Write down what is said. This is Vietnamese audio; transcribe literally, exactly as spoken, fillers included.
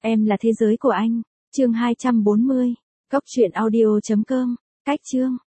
Em là thế giới của anh. Chương hai trăm bốn mươi. Cốc truyện audio chấm com. Cách chương.